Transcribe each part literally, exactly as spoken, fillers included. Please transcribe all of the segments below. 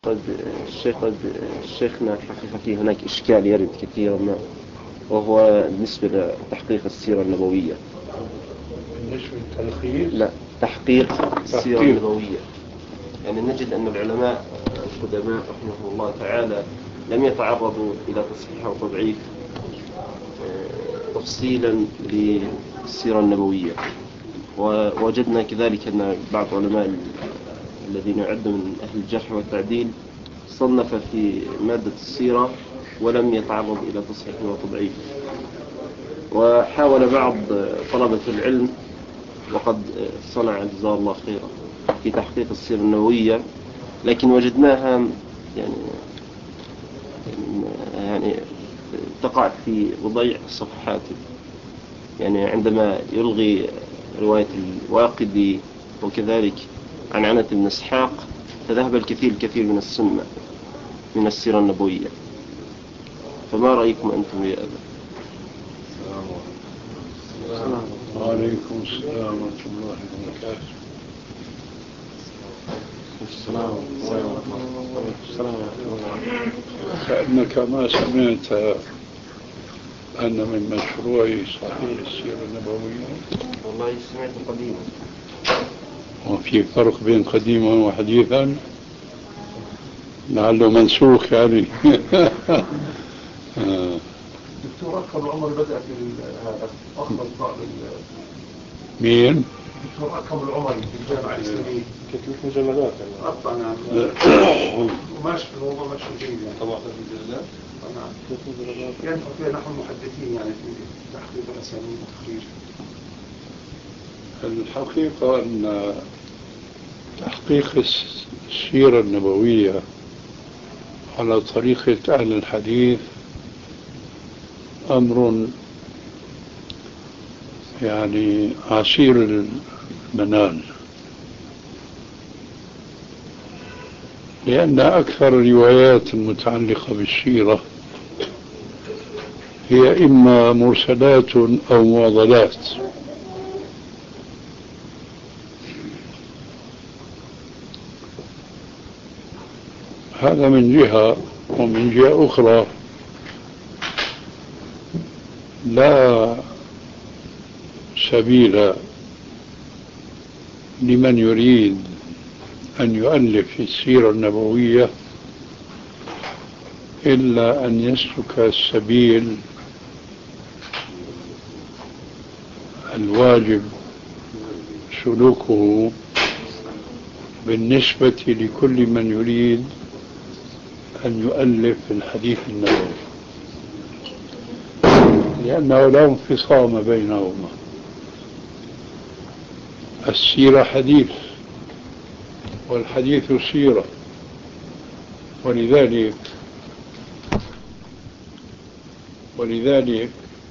قد الشيخ قد الشيخنا الحقيقة في هناك إشكال يرد كثيرا ما، وهو بالنسبة لتحقيق السيرة النبوية. بالنسبة للتلخيص؟ لا، تحقيق السيرة تحقيق. النبوية. يعني نجد أن العلماء القدماء رحمه الله تعالى لم يتعرضوا إلى تصحيح أو تضعيف تفصيلا للسيرة النبوية. ووجدنا كذلك أن بعض علماء الذين يعدوا من أهل الجرح والتعديل صنف في مادة السيرة ولم يتعرض إلى تصحيح وتضعيف. وحاول بعض طلبة العلم وقد صنع جزاه الله خيرا في تحقيق السيرة النبوية، لكن وجدناها يعني يعني تقع في وضيع الصفحات. يعني عندما يلغي رواية الواقدي وكذلك عن عنة بن إسحاق فذهب الكثير الكثير من السنة من السيرة النبوية. فما رأيكم أنتم بهذا؟ وعليكم السلام ورحمة الله وبركاته. السلام كأنك ما سمعت أن من مشروع صحيح السيرة النبوية. والله سمعت قديما. وفي فرق بين قديما وحديثا لعله منسوخ يعني. دكتور أكرم العمر بدأ في هذا أخذ بعض مين؟ دكتور أكرم العمر في الجامعة الإسلامية كتبت مجلدات يعني أطلع نعم وماشي في الموضوع ماشي جيد يعني طبعا في المجلدات نعم ينفع فيها نحن المحدثين يعني في تحقيق الأسانيد وتخريج. الحقيقة أن تحقيق السيرة النبوية على طريقة أهل الحديث أمر يعني عسير المنال، لأن أكثر الروايات المتعلقة بالسيرة هي إما مرسلات أو معضلات. هذا من جهة، ومن جهة أخرى لا سبيل لمن يريد أن يؤلف في السيرة النبوية إلا أن يسلك السبيل الواجب سلوكه بالنسبة لكل من يريد أن يؤلف في الحديث النبوي، لأنه لا انفصام بينهما. السيرة حديث والحديث سيرة، ولذلك ولذلك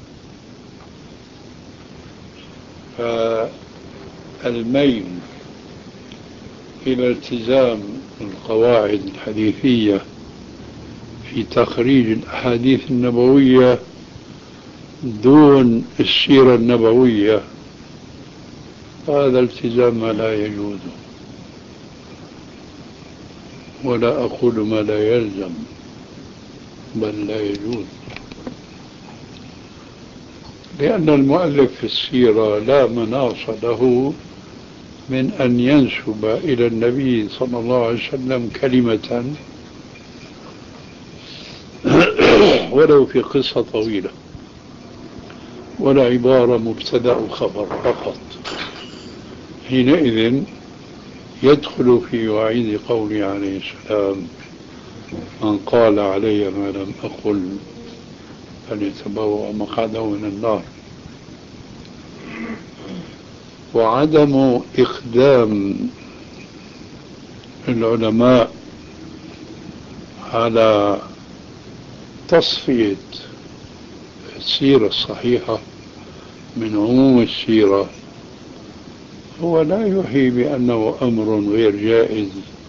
فالميل إلى التزام القواعد الحديثية في تخريج الأحاديث النبوية دون السيرة النبوية هذا التزام لا يجوز، ولا أقول ما لا يلزم بل لا يجوز، لأن المؤلف في السيرة لا مناص له من أن ينسب إلى النبي صلى الله عليه وسلم كلمة ولو في قصة طويلة، ولا عبارة مبتدأ وخبر فقط. حينئذ يدخل في وعيد قوله عليه السلام: من قال علي ما لم أقل فليتبوأ مقعده من النار. وعدم إقدام العلماء على تصفية السيرة الصحيحة من عموم السيرة هو لا يوحي بأنه أمر غير جائز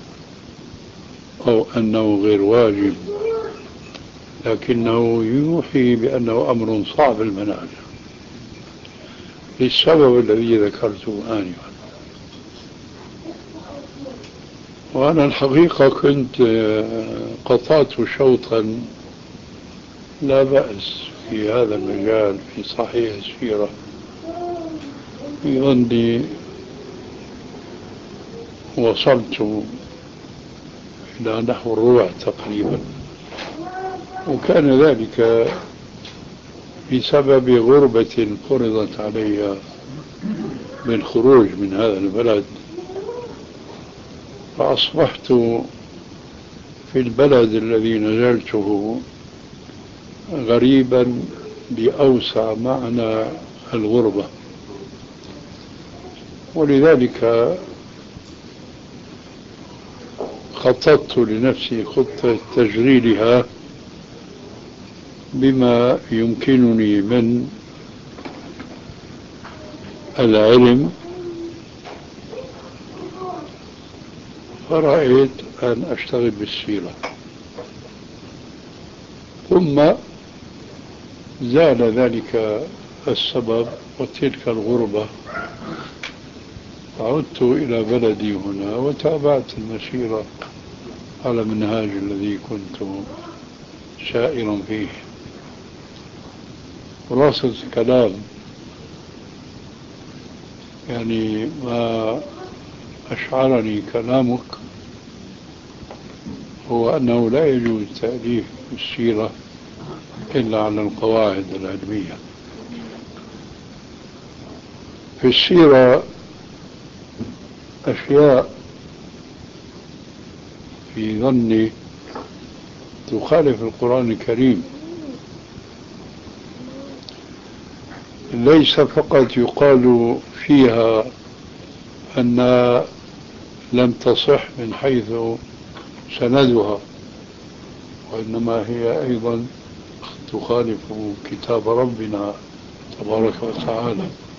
أو أنه غير واجب، لكنه يوحي بأنه أمر صعب المنال للسبب الذي ذكرته آنفا. وأنا الحقيقة كنت قطعت شوطا لا بأس في هذا المجال في صحيح السيرة في ظني وصلت إلى نحو الربع تقريبا، وكان ذلك بسبب غربة فرضت علي بالخروج من هذا البلد، فأصبحت في البلد الذي نزلته غريبا بأوسع معنى الغربة، ولذلك خططت لنفسي خطة تشغيلها بما يمكنني من العلم، فرأيت أن أشتغل بالسيرة. ثم زال ذلك السبب وتلك الغربة، عدت إلى بلدي هنا وتابعت المسيرة على المنهاج الذي كنت سائرا فيه. خلاصة الكلام يعني ما أشعرني كلامك هو أنه لا يجوز تأليف السيرة إلا على القواعد العلمية. في السيرة أشياء في ظني تخالف القرآن الكريم، ليس فقط يقال فيها أنها لم تصح من حيث سندها، وإنما هي أيضا تخالف كتاب ربنا تبارك وتعالى.